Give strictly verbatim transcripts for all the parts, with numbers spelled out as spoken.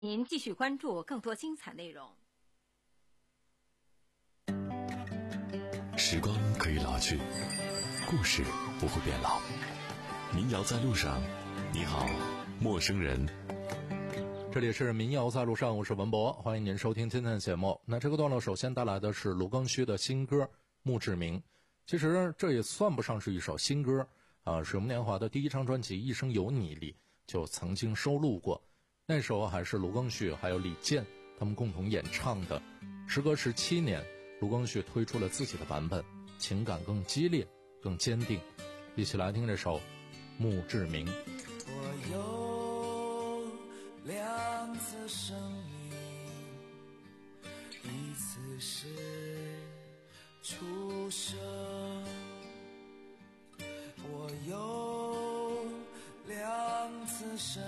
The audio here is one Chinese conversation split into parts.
您继续关注更多精彩内容。 时光可以老去，故事不会变老。民谣在路上，你好，陌生人。 这里是民谣在路上，我是文博，欢迎您收听今天的节目。那这个段落首先带来的是卢庚戌的新歌《墓志铭》。其实这也算不上是一首新歌啊，水木年华的第一张专辑《一生有你》里就曾经收录过，那时候还是卢庚戌还有李健他们共同演唱的。时隔十七年，卢庚戌推出了自己的版本，情感更激烈更坚定。一起来听这首《墓志铭》。 我有两次生命，一次是出生，我有两次生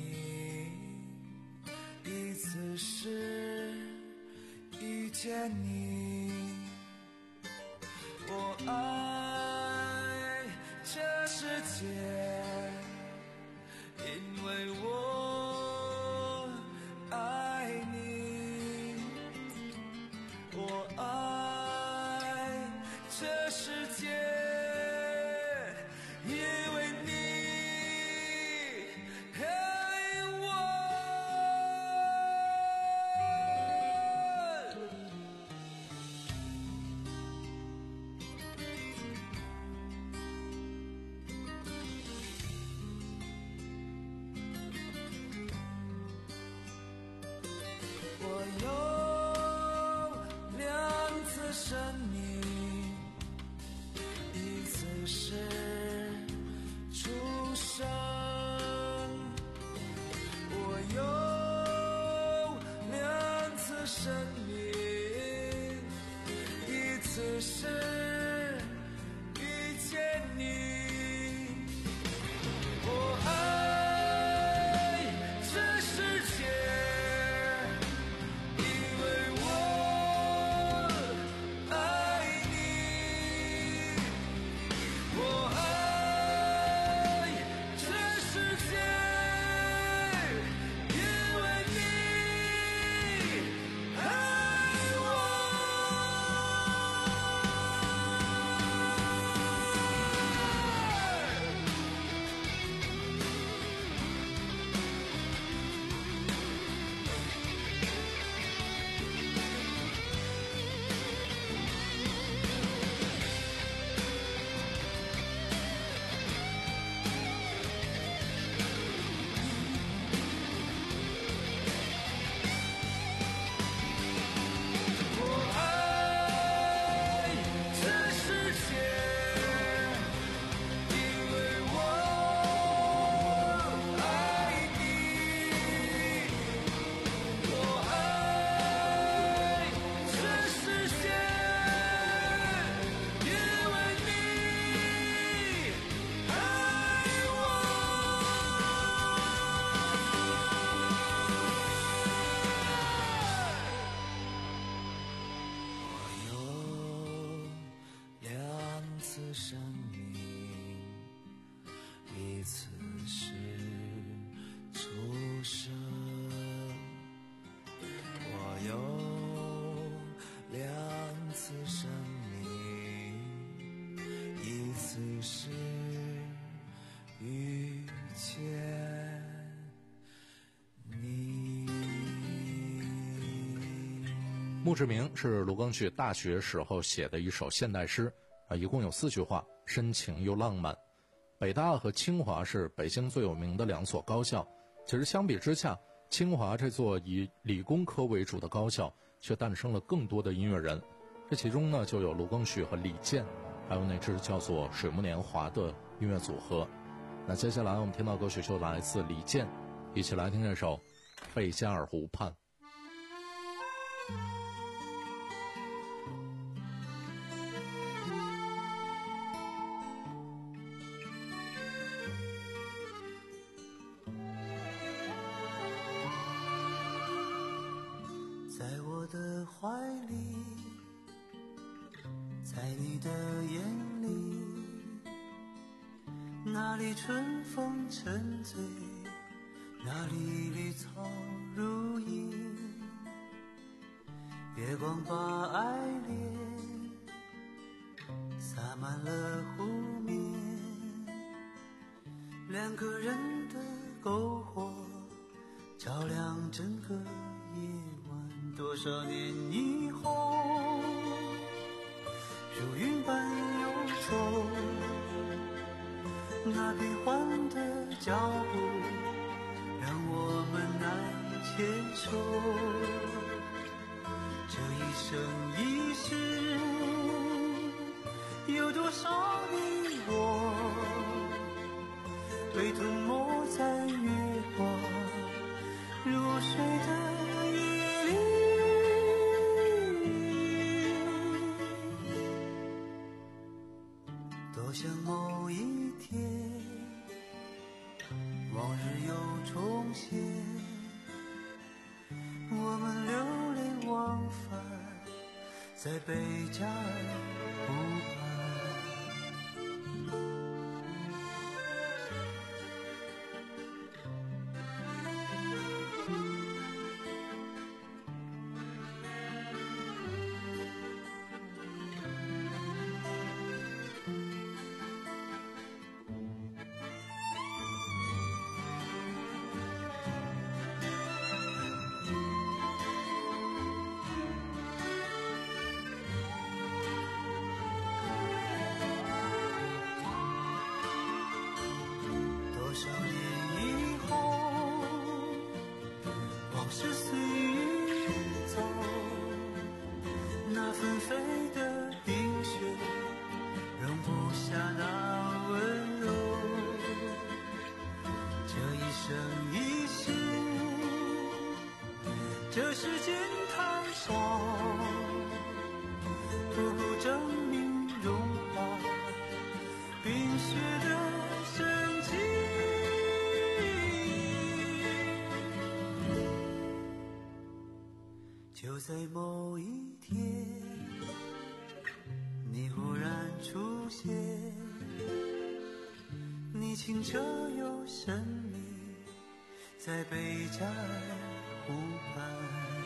命，一次是遇见你，我爱这世界，因为我爱你，我爱这世界，因为你爱我。我有两次生命，一次是出生，我有两次生命，一次是遇见你，我爱这世界，生命，一次是出生，我有两次生命，一次是遇见你。 墓志铭是卢庚戌大学时候写的一首现代诗啊，一共有四句话，深情又浪漫。北大和清华是北京最有名的两所高校，其实相比之下，清华这座以理工科为主的高校却诞生了更多的音乐人，这其中呢就有卢庚戌和李健，还有那支叫做水木年华的音乐组合。那接下来我们听到歌曲就来自李健，一起来听这首《贝加尔湖畔》。 在我的怀里，在你的眼里，那里春风沉醉，那里绿草如影，月光把爱恋洒满了湖面，两个人的篝火照亮整个夜晚。多少年以后，如云般游走，那变幻的脚步让我们难牵手。这一生一世，有多少你我被吞没在月光入睡的夜里。多想某一天，往日又重现，我们流连忘返在贝加尔湖畔。纷飞的冰雪容不下那温柔，这一生一世，这世间太少，不够证明融化冰雪的神奇。就在某一天，你忽然出现，你清澈又神秘，在贝加尔湖畔。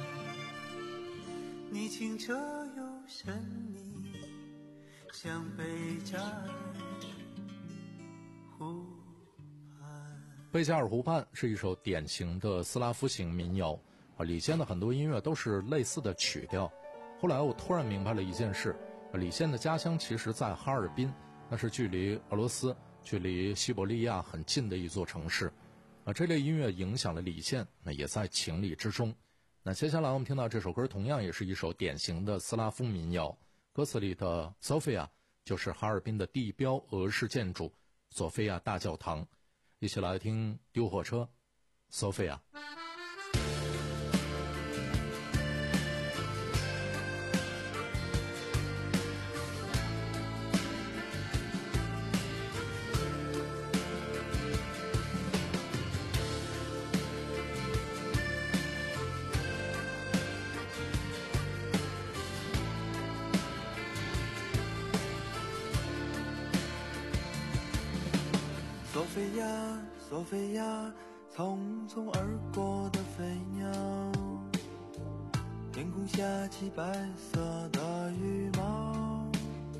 你清澈又神秘，像贝加尔湖畔。 贝加尔湖畔是一首典型的斯拉夫型民谣啊，李现的很多音乐都是类似的曲调。后来我突然明白了一件事，李现的家乡其实在哈尔滨，那是距离俄罗斯、距离西伯利亚很近的一座城市。啊，这类音乐影响了李现，那也在情理之中。那接下来我们听到这首歌，同样也是一首典型的斯拉夫民谣，歌词里的 Sofia 就是哈尔滨的地标俄式建筑索菲亚大教堂。一起来听丢火车 Sofia。 索菲亚，索菲亚，匆匆而过的飞鸟，天空下起白色的羽毛。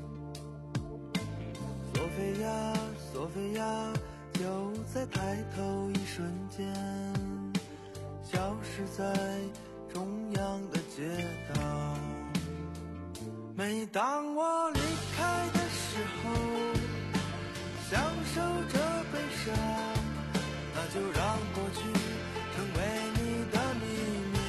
索菲亚，索菲亚，就在抬头一瞬间，消失在中央的街道。每当我离开的时候，享受着悲伤，那就让过去成为你的秘密。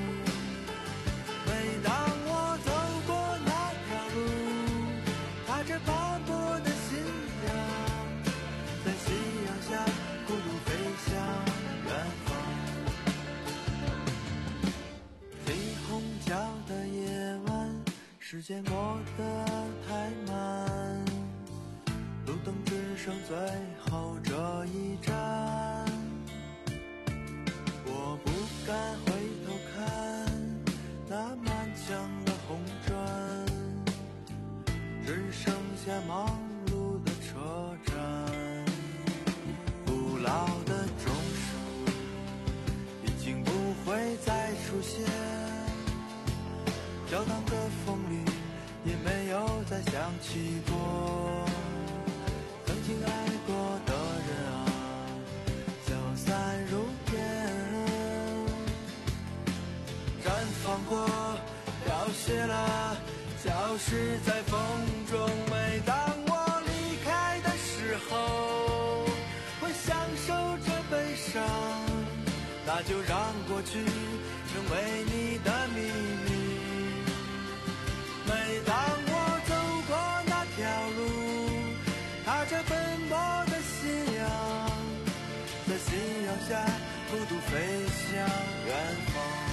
每当我走过那条路，踏着斑驳的信仰，在夕阳下孤独飞向远方。飞虹桥的夜晚，时间过得太慢，路灯只剩最后这一站，我不敢回头看那满墙的红砖，只剩下忙碌的车站。古老的钟声已经不会会再出现，教堂的风铃也没有再响起过。曾经爱过的人啊，消散如烟，绽放过，凋谢了，消失在风中。每当我离开的时候，会享受着悲伤，那就让过去成为你的秘密。每当我走过那条路，踏着奔波的信仰，在夕阳下孤独飞向远方。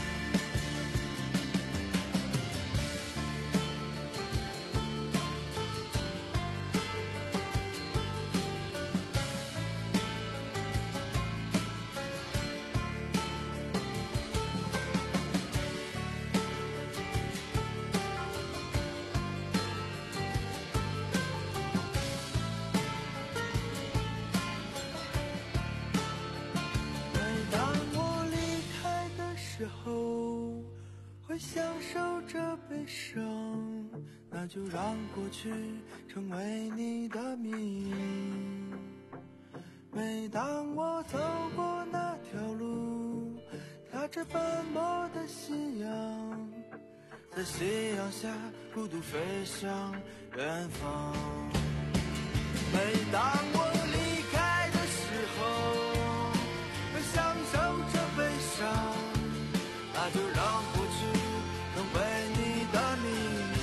享受着悲伤，那就让过去成为你的秘密。每当我走过那条路，踏着奔波的信仰，在夕阳下孤独飞向远方。每当我离开的时候，会享受着悲伤，那就让过去成为你的秘密。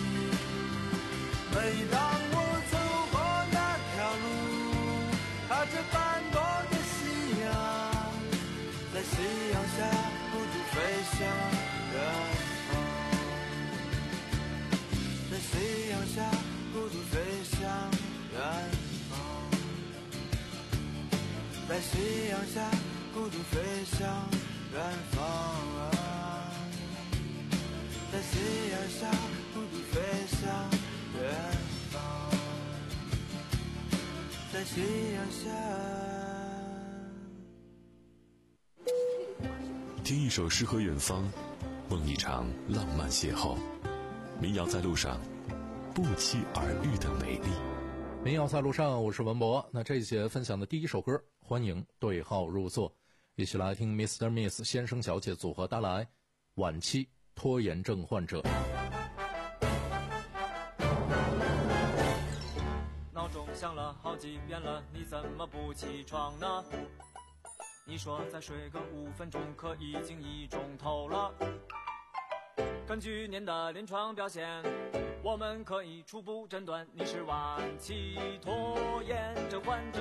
每当我走过那条路，踏着斑驳的夕阳，在夕阳下孤独飞向远方，在夕阳下孤独飞向远方，在夕阳下孤独飞向远方啊，在夕阳下孤独飞向远方，在夕阳下。 听一首诗和远方，梦一场浪漫邂逅。民谣在路上，不期而遇的美丽。 民谣在路上，我是文博。那这一节分享的第一首歌，欢迎对号入座，一起来听 Mister Miss 先生小姐组合带来晚期拖延症患者。 闹钟响了好几遍了，你怎么不起床呢？你说再睡个五分钟，可已经一钟头了。根据您的临床表现，我们可以初步诊断你是晚期拖延症患者。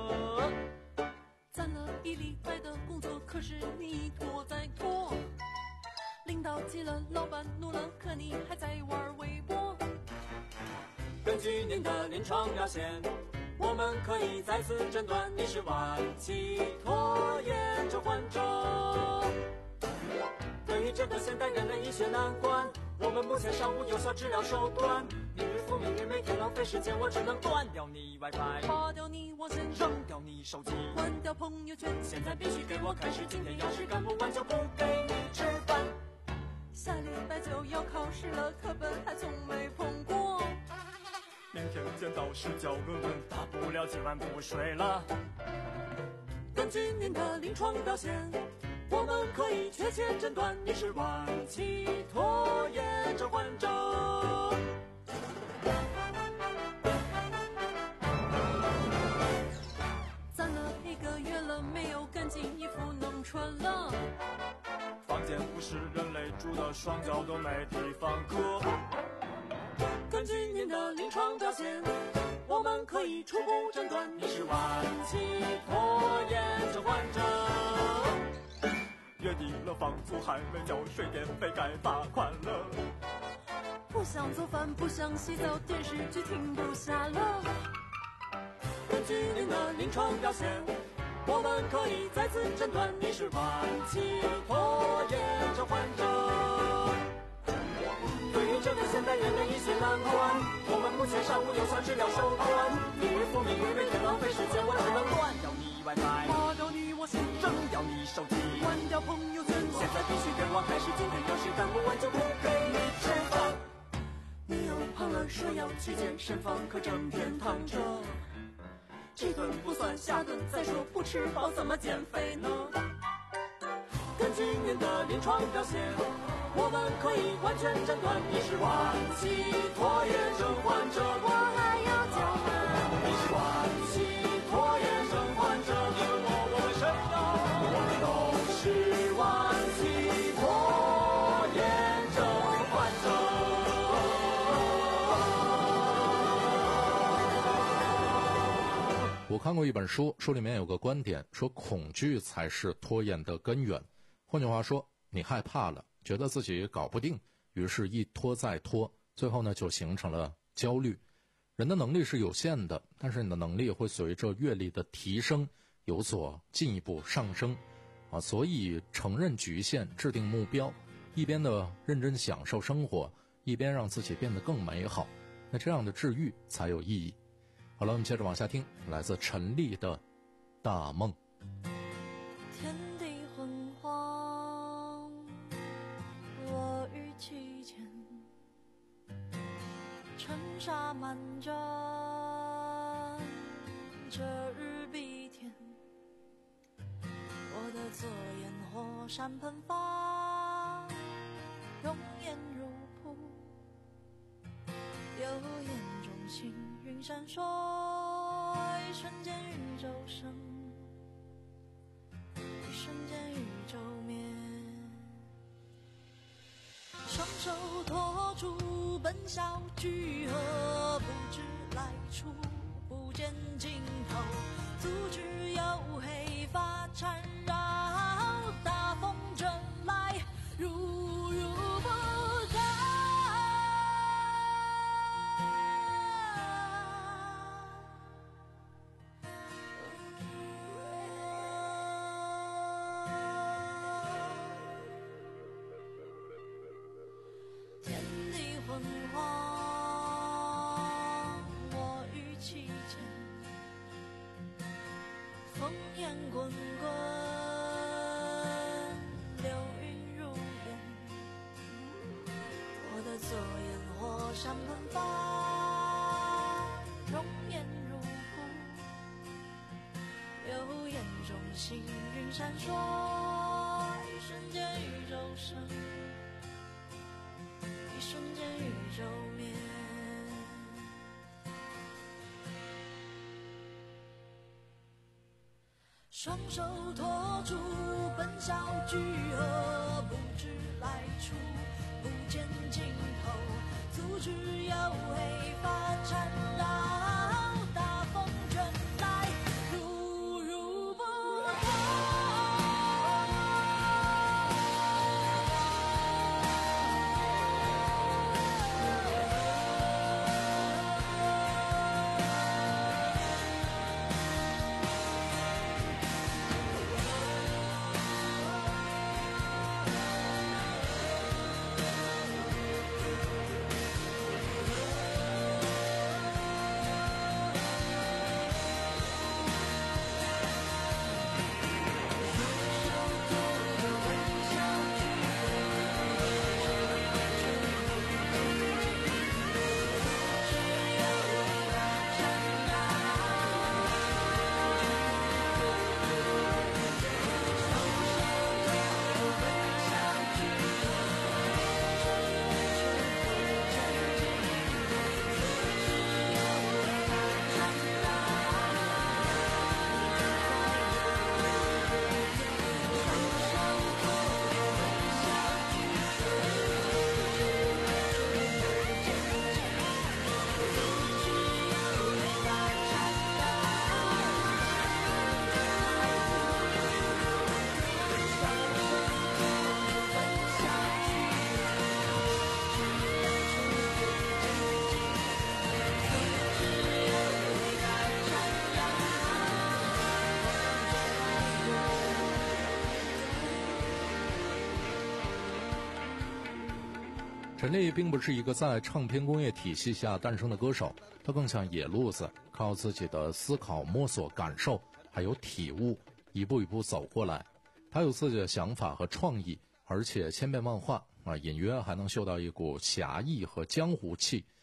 攒了一礼拜的工作，可是你一拖再拖。领导急了，老板怒了，可你还在玩微博。 根据您的临床表现，我们可以再次诊断你是晚期拖延症患者。对于这个现代人类医学难关，我们目前尚无有效治疗手段。你日复一日，每天浪费时间，我只能断掉你 WiFi， 拔掉你网线， 扔掉你手机， 关掉朋友圈。 现在必须给我开始，今天要是赶不完就不给你吃饭。 下礼拜就要考试了，课本还从没碰过。 明天见到试教论文，大不了今晚不睡了。根据您的临床表现，我们可以确切诊断你是晚期拖延症患者。 攒了一个月了，没有干净衣服能穿了。 房间不是人类住的，双脚都没地方搁。根据您的临床表现，我们可以初步诊断你是晚期拖延症患者。月底了，房租还没交，水电费该罚款了。 不想做饭，不想洗澡，电视剧停不下了。 根据您的临床表现，我们可以再次诊断你是晚期拖延症患者。对于这个现代人的医学难关，我们目前尚无有效治疗手段。你日复一日，每天浪费时间，我只能断掉你 WiFi， 拔掉你网线， 扔掉你手机， 关掉朋友圈。 现在去健身房可整天躺着。这顿不算下顿，再说不吃饱怎么减肥呢？根据您的临床表现，我们可以完全诊断你是晚期拖延症患者。我还要叫吗？你是晚期拖延症患者，你问我，我问谁呢？我们都是晚期拖延症患者。 我看过一本书，书里面有个观点说，恐惧才是拖延的根源。换句话说，你害怕了，觉得自己搞不定，于是一拖再拖，最后呢就形成了焦虑。人的能力是有限的，但是你的能力会随着阅历的提升有所进一步上升啊，所以承认局限，制定目标，一边的认真享受生活，一边让自己变得更美好，那这样的治愈才有意义。好了，我们接着往下听，来自陈粒的大梦。 天地昏黄，落雨期间，尘沙漫卷，这日比天，我的左眼火山喷发，容颜如瀑，右眼中星云闪烁，一瞬间宇宙生，一瞬间宇宙灭。双手托住奔向聚合，不知来处，不见尽头，阻止有黑发缠绕，大风阵来，如如不到。天地昏黄，我于其间，烽烟滚滚，流云如烟，我的左眼火山喷发，容颜如瀑，右眼中星云闪烁，一瞬间宇宙生，一瞬间宇宙灭。双手托住奔向聚合，不知来处，不见尽头，阻止有黑发缠绕，大风卷来，如如不到。 陈粒并不是一个在唱片工业体系下诞生的歌手，他更像野路子，靠自己的思考、摸索、感受还有体悟，一步一步走过来。他有自己的想法和创意，而且千变万化啊，隐约还能嗅到一股侠义和江湖气。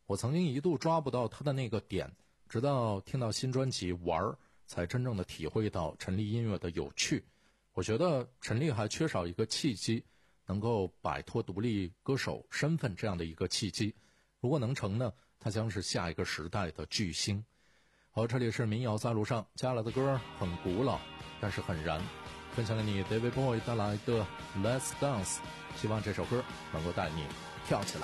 我曾经一度抓不到他的那个点，直到听到新专辑《玩》，才真正的体会到陈粒音乐的有趣。我觉得陈粒还缺少一个契机，能够摆脱独立歌手身份这样的一个契机。如果能成呢，他将是下一个时代的巨星。好，这里是民谣在路上，接下来的歌很古老，但是很燃，分享给你 David Bowie 带来的 Let's Dance， 希望这首歌能够带你跳起来。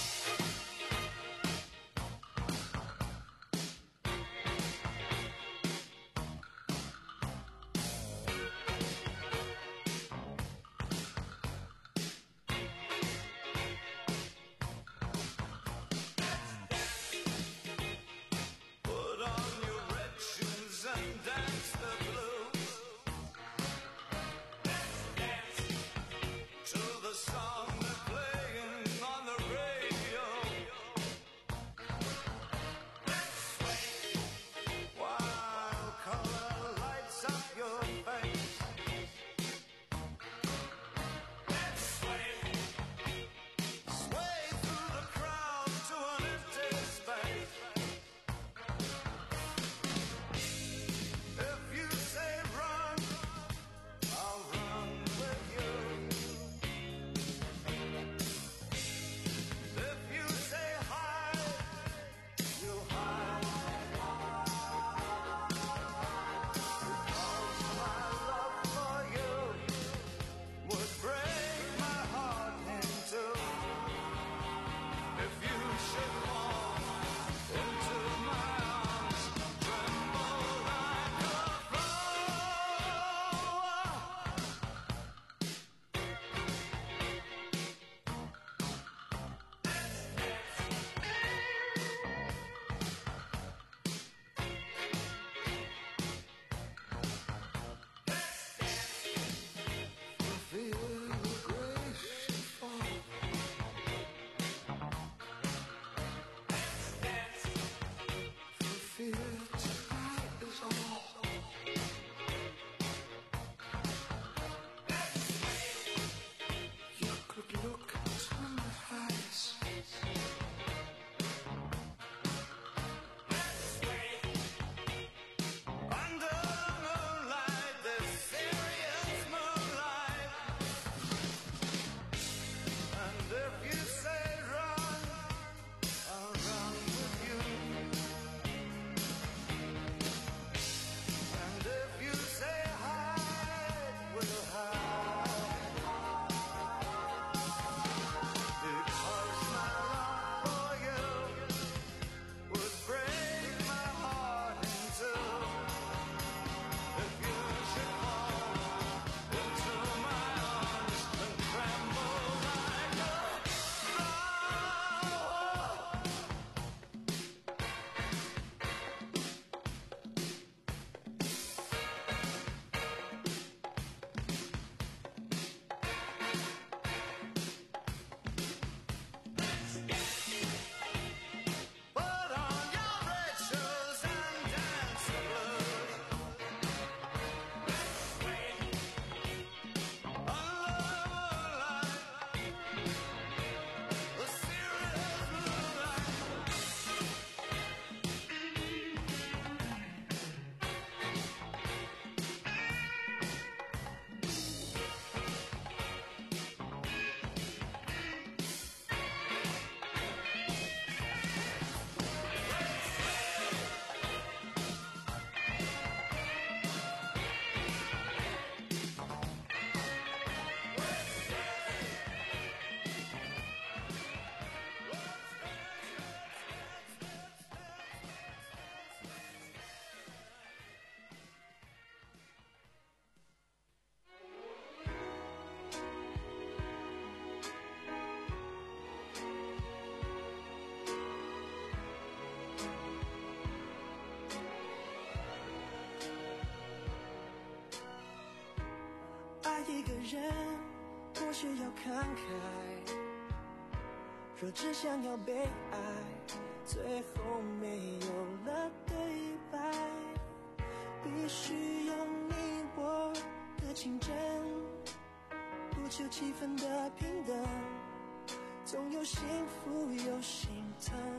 一个人或许要慷慨，若只想要被爱，最后没有了对白，必须有你我的情真，不求气氛的平等，总有幸福有心疼。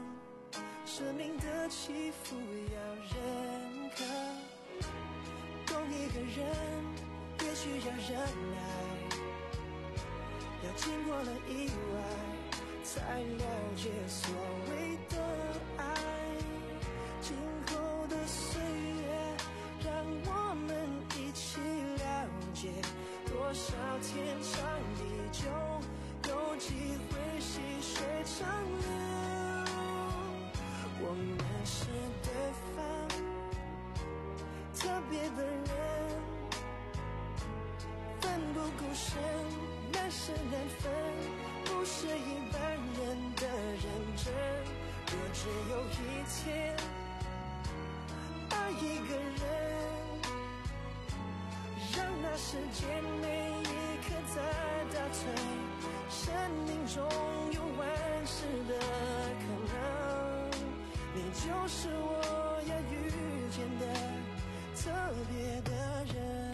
生命的起伏要认可，懂一个人也需要忍耐，要经过了意外才了解所谓的爱。今后的岁月让我们一起了解，多少天长地久，有机会细水长流。我们是对方特别的人，奋不顾身，难舍难分，不是一般人的认真。若只有一天爱一个人，让那时间每一刻在倒退，生命中有万事的可能，你就是我要遇见的特别的人。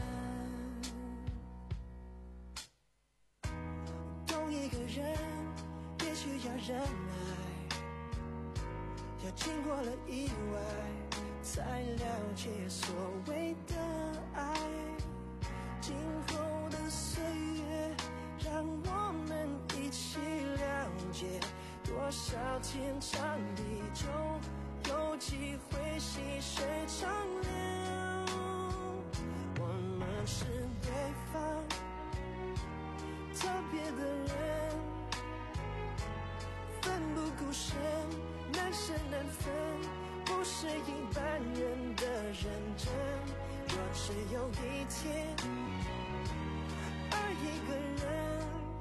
懂一个人也需要忍耐，要经过了意外才了解所谓的爱。今后的岁月让我们一起了解，多少天长地久，有机会细水长流。我们是对方特别的人，奋不顾身，难舍难分，不是一般人的认真。若只有一天爱一个人，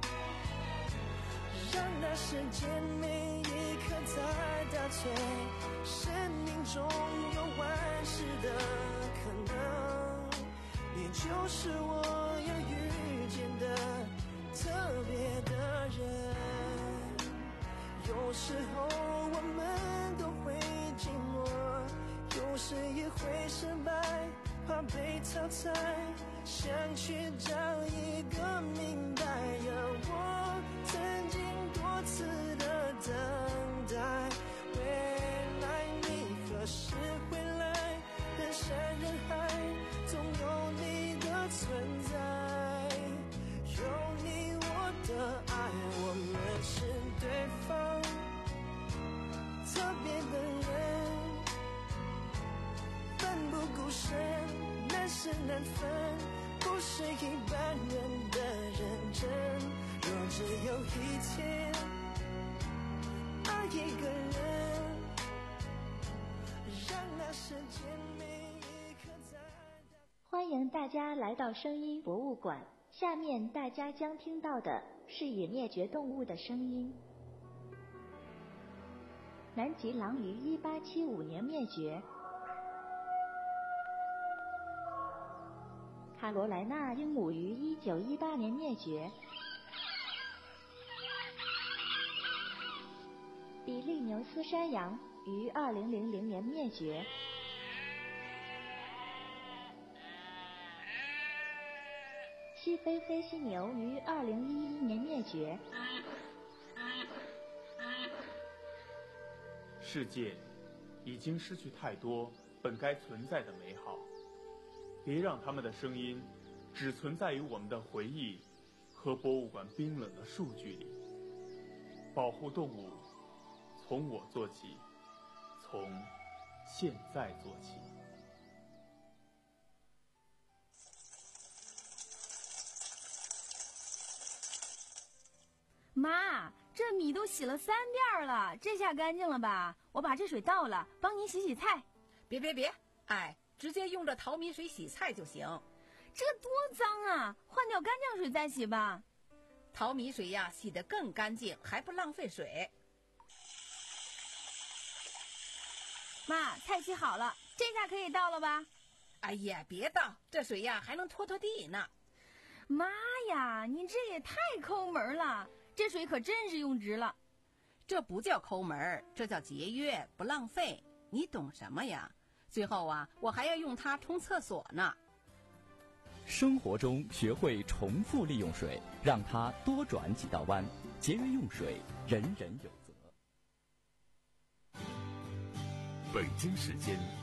让那时间每一刻在倒退，生命中有万事的可能，你就是我要遇见的特别的人。有时候我们都会寂寞，有时也会失败，怕被淘汰，想去找一个明白。我曾经多次的等待，未来你何时回来？人山人海，总有你的存在，有你我的爱，我们是对方特别的人，奋不顾身，难舍难分，不是一般人的认真。若只有一天爱一个人，让那时间每一刻在。 欢迎大家来到声音博物馆，下面大家将听到的是已灭绝动物的声音。南极狼于一八七五年灭绝，卡罗莱纳鹦鹉于一九一八年灭绝，比利牛斯山羊于二零零零年灭绝，西非黑犀牛于二零一一年灭绝。 世界已经失去太多本该存在的美好，别让他们的声音只存在于我们的回忆和博物馆冰冷的数据里。保护动物，从我做起，从现在做起。 妈，这米都洗了三遍了，这下干净了吧？我把这水倒了，帮您洗洗菜。 别别别，哎，直接用这淘米水洗菜就行。 这多脏啊，换掉干净水再洗吧。 淘米水呀，洗得更干净，还不浪费水。 妈，菜洗好了，这下可以倒了吧？ 哎呀，别倒，这水呀还能拖拖地呢。 妈呀，你这也太抠门了，这水可真是用值了。 这不叫抠门，这叫节约，不浪费。你懂什么呀？最后啊，我还要用它冲厕所呢。 生活中学会重复利用水，让它多转几道弯，节约用水，人人有责。 北京时间